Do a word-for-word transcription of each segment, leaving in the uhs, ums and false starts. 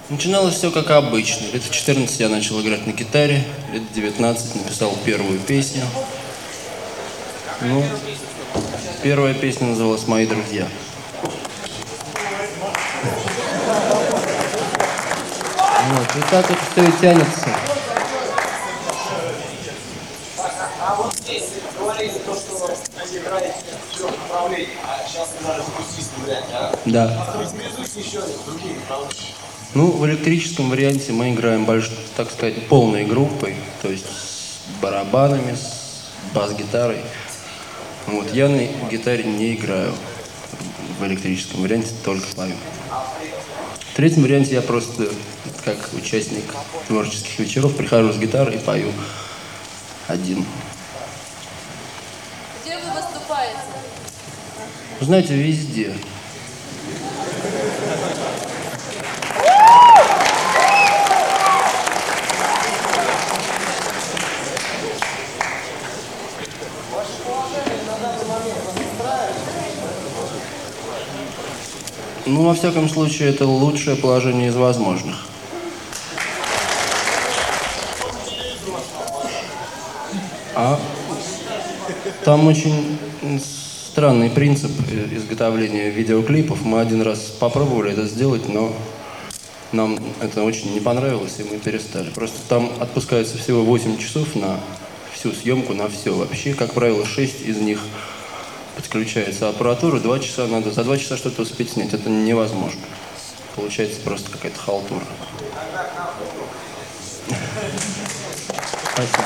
Начиналось все как обычно. Лет в четырнадцать я начал играть на гитаре, лет в девятнадцать написал первую песню. Ну, первая песня называлась «Мои друзья». Вот, и так это все и тянется. А вот здесь говорили то, что играете в трех направлениях, а сейчас вы даже запустили вариант, а? Да. Характеризуйте еще другие направления. Ну, в электрическом варианте мы играем, больш, так сказать, полной группой, то есть с барабанами, с бас-гитарой. Вот, я на гитаре не играю в электрическом варианте, только пою. В третьем варианте я просто, как участник творческих вечеров, прихожу с гитарой и пою один. Где вы выступаете? Вы знаете, везде. Ну, во всяком случае, это лучшее положение из возможных. А там очень странный принцип изготовления видеоклипов. Мы один раз попробовали это сделать, но нам это очень не понравилось, и мы перестали. Просто там отпускается всего восемь часов на всю съемку, на все вообще. Как правило, шесть из них подключается аппаратура, два часа надо, за два часа что-то успеть снять. Это невозможно. Получается просто какая-то халтура. Спасибо.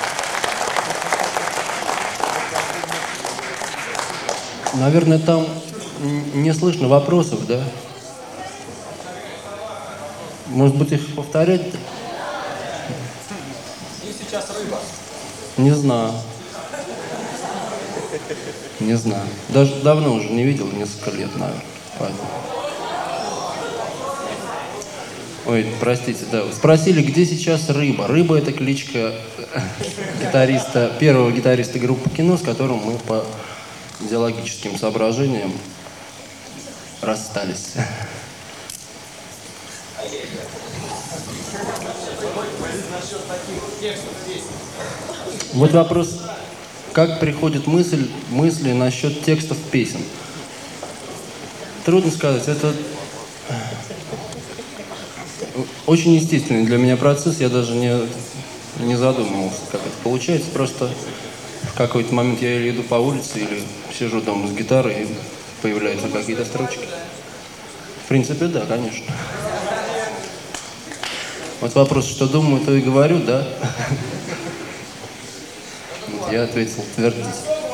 Наверное, там не слышно вопросов, да? Может быть, их повторять? И сейчас рыба. Не знаю. Не знаю. Даже давно уже не видел, несколько лет, наверное. Поэтому. Ой, простите, да. Спросили, где сейчас Рыба. Рыба — это кличка гитариста, первого гитариста группы «Кино», с которым мы по идеологическим соображениям расстались. Вот вопрос. Как приходит мысль, мысли насчет текстов песен? Трудно сказать. Это очень естественный для меня процесс. Я даже не, не задумывался, как это получается. Просто в какой-то момент я или иду по улице, или сижу дома с гитарой, и появляются какие-то строчки. В принципе, да, конечно. Вот вопрос, что думаю, то и говорю, да? Я ответил твердить.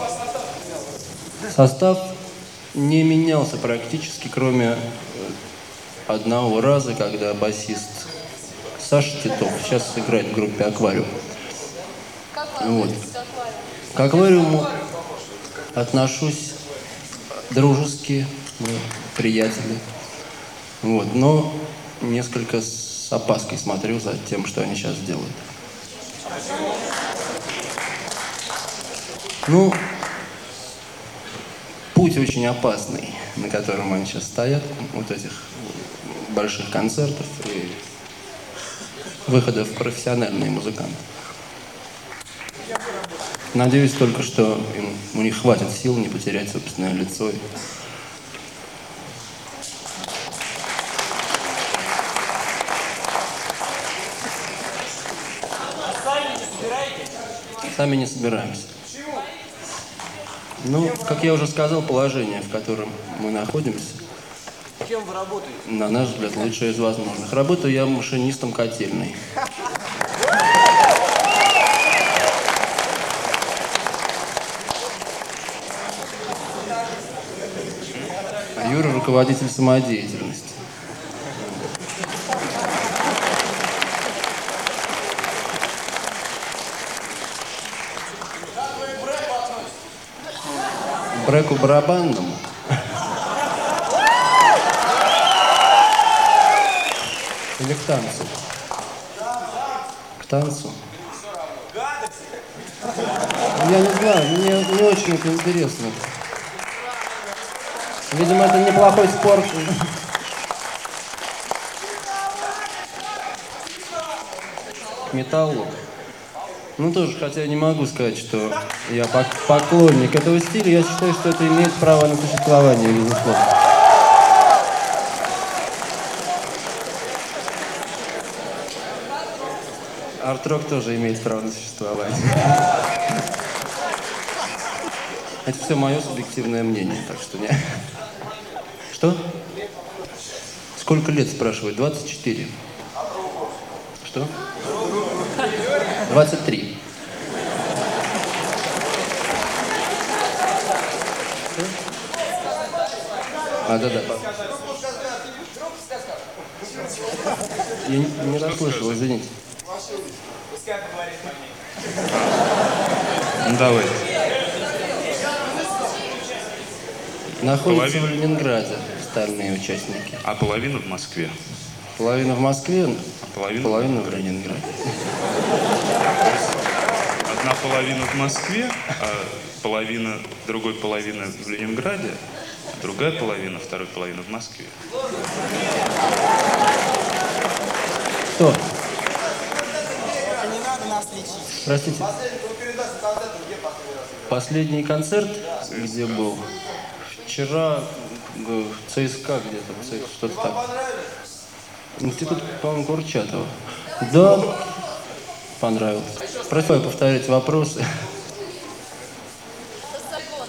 Состав не менялся практически, кроме одного раза, когда басист Саша Титов сейчас играет в группе «Аквариум». Как вы Вот. относитесь к аквариуму? К «Аквариуму» отношусь дружески, мы приятели. Вот. Но несколько с опаской смотрю за тем, что они сейчас делают. Ну, путь очень опасный, на котором они сейчас стоят, вот этих больших концертов и выходов в профессиональные музыканты. Надеюсь только, что им, у них хватит сил не потерять собственное лицо. Сами не собираетесь? Сами не собираемся. Ну, как я уже сказал, положение, в котором мы находимся, Кем вы работаете? на наш взгляд, лучшее из возможных. Работаю я машинистом котельной. А Юра — руководитель самодеятельности. Бреку барабанному. Или к танцу? К танцу? Я не знаю, мне не очень это интересно. Видимо, это неплохой спорт. металлу. Ну, тоже, хотя я не могу сказать, что я пок- поклонник этого стиля, я считаю, что это имеет право на существование, безусловно. Арт-рок тоже имеет право на существование. Это все мое субъективное мнение, так что не... Что? Сколько лет, спрашивают? двадцать четыре. Что? двадцать три. А, да-да. Я не, не расслышал, извините. Ну, давай. Находится Половина. в Ленинграде остальные участники. А половина в Москве. Половина в Москве, А половина? половина в Ленинграде. Одна половина в Москве, а половина, другой половины в Ленинграде, другая половина, второй половина в Москве. Кто? Не надо нас лечить. Простите. Последний концерт, где был? Вчера в ЦСКА где-то, в ЦСКА, что-то там. Институт, по-моему, Курчатова. Да, понравилось. Просил повторять вопросы. Сайгон.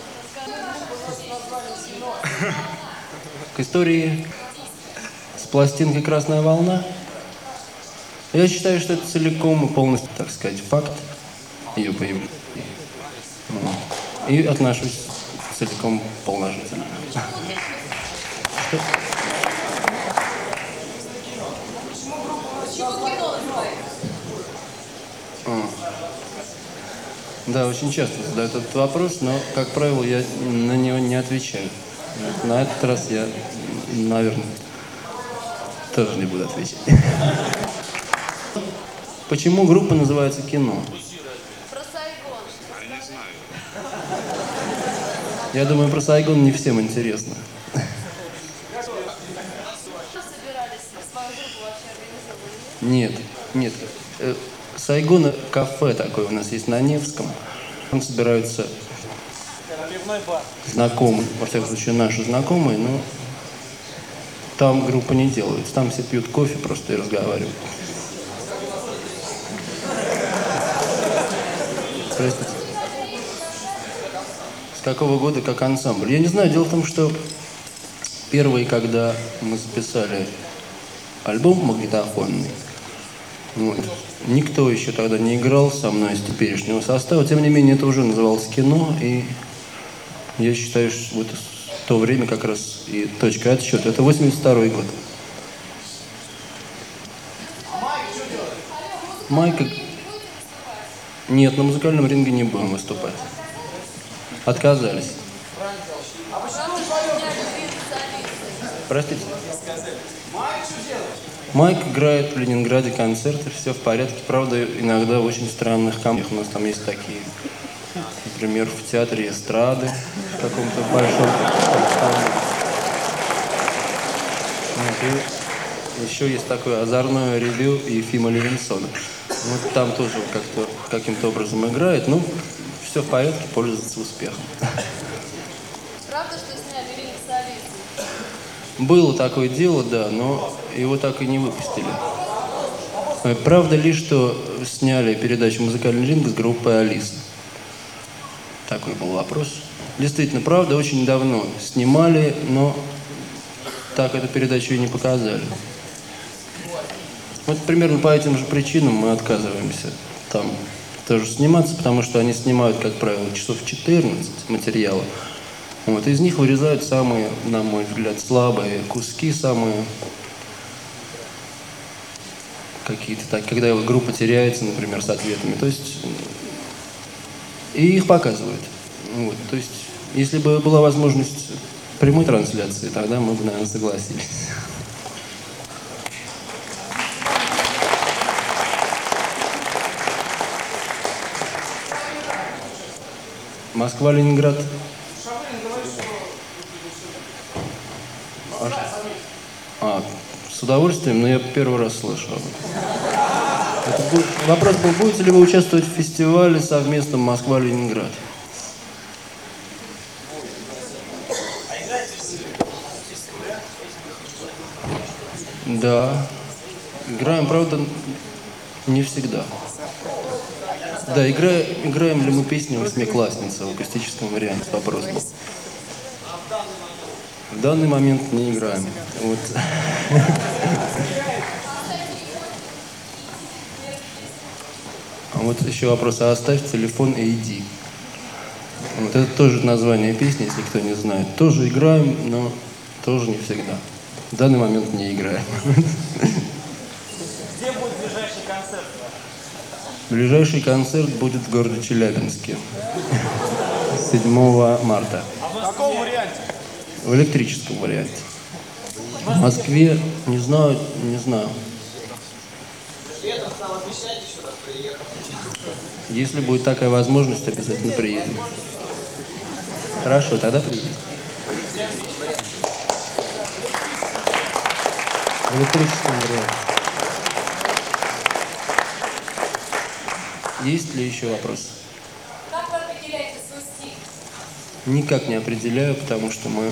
К истории с пластинкой «Красная волна». Я считаю, что это целиком и полностью, так сказать, факт ее появления. Вот. И отношусь целиком положительно. Что? Почему кино называется? А. Да, очень часто задают этот вопрос, но, как правило, я на него не отвечаю. Вот. На этот раз я, наверное, тоже не буду отвечать. Почему группа называется «Кино»? Про Сайгон. Я не знаю. Я думаю, про Сайгон не всем интересно. Что собирались? Свою группу вообще организовывали? Нет, нет. Э, Сайгон — кафе такое у нас есть на Невском. Там собираются знакомые, во всяком случае, наши знакомые, но там группа не делается. Там все пьют кофе просто и разговаривают. Простите. С какого года как ансамбль? Я не знаю. Дело в том, что первый, когда мы записали альбом магнитофонный, вот, никто еще тогда не играл со мной из теперешнего состава. Тем не менее, это уже называлось «Кино», и я считаю, что вот в то время как раз и точка отсчета. Это восемьдесят второй год. Майк... Нет, на музыкальном ринге не будем выступать. Отказались. Простите. Майк играет в Ленинграде концерты, все в порядке. Правда, иногда в очень странных компаниях. У нас там есть такие, например, в театре эстрады, в каком-то большом. Вот, и еще есть такое озорное ревью Ефима Левинсона. Вот там тоже как-то каким-то образом играет. Ну, все в порядке, пользуется успехом. Правда, что сняли ринг солист? Было такое дело, да, но его так и не выпустили. Правда ли, что сняли передачу «Музыкальный ринг» с группой «Алиса»? Такой был вопрос. Действительно, правда, очень давно снимали, но так эту передачу и не показали. Вот примерно по этим же причинам мы отказываемся там тоже сниматься, потому что они снимают, как правило, часов четырнадцать материала. Вот, из них вырезают самые, на мой взгляд, слабые куски, самые какие-то так, когда группа теряется, например, с ответами. То есть и их показывают. Вот, то есть, если бы была возможность прямой трансляции, тогда мы бы, наверное, согласились. Москва, Ленинград. А, а, с удовольствием, но я первый раз слышу об этом. Это будет- вопрос был, будете ли вы участвовать в фестивале совместном Москва-Ленинград? Да. Играем, правда, не всегда. Да, игра, играем ли мы песни «Восьмиклассница» в акустическом варианте? Вопрос был. В данный момент не играем. Вот. А вот еще вопрос, а оставь телефон и иди. Вот это тоже название песни, если кто не знает. Тоже играем, но тоже не всегда. В данный момент не играем. Где будет ближайший концерт? Ближайший концерт будет в городе Челябинске. седьмого марта. В каком варианте? В электрическом варианте. В Москве, не знаю, не знаю. Летом нам обещать еще раз приехать. Если будет такая возможность, обязательно приедем. Хорошо, тогда приедем. В электрическом варианте. Есть ли еще вопросы? Как вы определяете свой стиль? Никак не определяю, потому что мы м,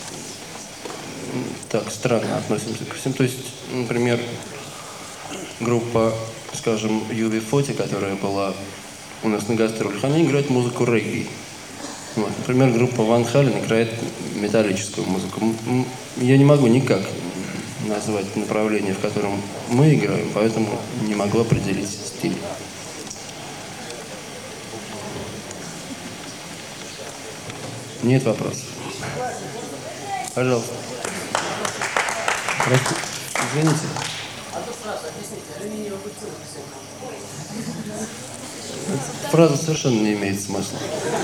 так странно относимся ко всем. То есть, например, группа, скажем, ю би сорок, которая была у нас на гастролях, они играют музыку регги. Вот. Например, группа Ван Хален играет металлическую музыку. М, м, Я не могу никак назвать направление, в котором мы играем, поэтому не могу определить стиль. Нет вопросов. Пожалуйста. Прости- Извините. Эта фраза совершенно не имеет смысла.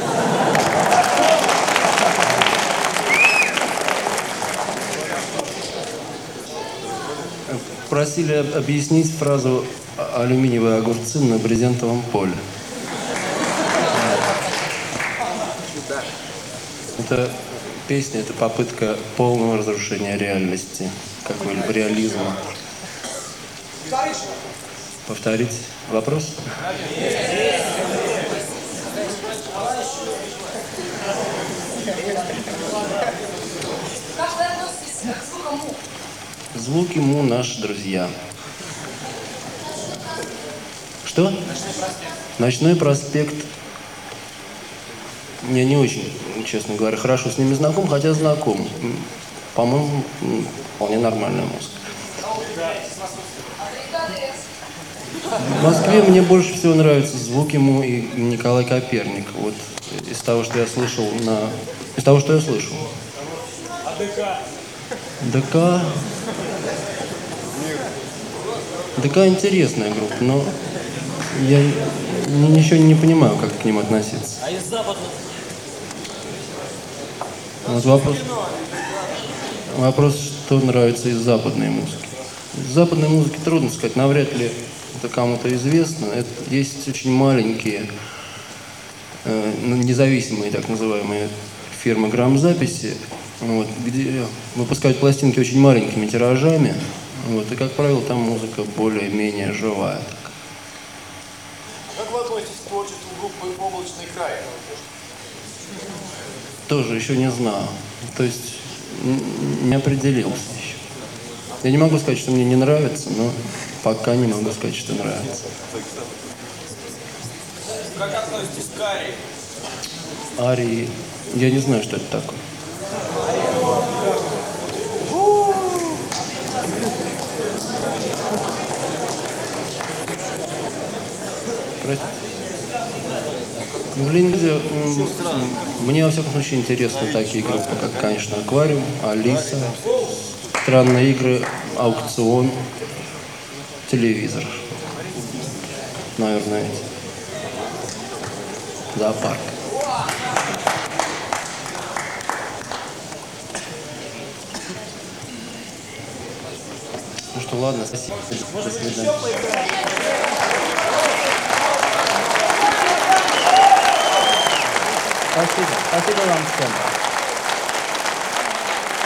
Просили об- объяснить фразу «А- «алюминиевые огурцы на брезентовом поле». Это песня, это попытка полного разрушения реальности, какой-либо реализма. Повторить вопрос? Как вы относитесь к звукам му? Звуки му наши друзья. Что? Ночной проспект. Я не очень, честно говоря, хорошо с ними знаком, хотя знаком. М, По-моему, м, вполне нормальная музыка. В Москве мне больше всего нравятся звуки му и Николай Коперник. Вот из того, что я слышал на... Из того, что я слышал. А ДК? ДК... ДК интересная группа, но я н- ничего не понимаю, как к ним относиться. А из западных? Вот вопрос, вопрос, что нравится из западной музыки. Из западной музыки трудно сказать, навряд ли это кому-то известно. Это, есть очень маленькие, э, ну, независимые так называемые фирмы грамзаписи, вот, где выпускают пластинки очень маленькими тиражами. Вот, и, как правило, там музыка более-менее живая. Так. Как вы относитесь к творчеству группы «Облачный край»? Тоже еще не знаю. То есть н- не определился еще. Я не могу сказать, что мне не нравится, но пока не могу сказать, что нравится. Как относитесь к Арии? Арии. Я не знаю, что это такое. Простите. В Ленинграде м, м, мне, во всяком случае, интересны такие группы, как, конечно, «Аквариум», «Алиса», «Странные игры», «Аукцион», «Телевизор». Наверное, эти. «Зоопарк». Ну что, ладно, спасибо. До свидания. Спасибо. Спасибо вам всем.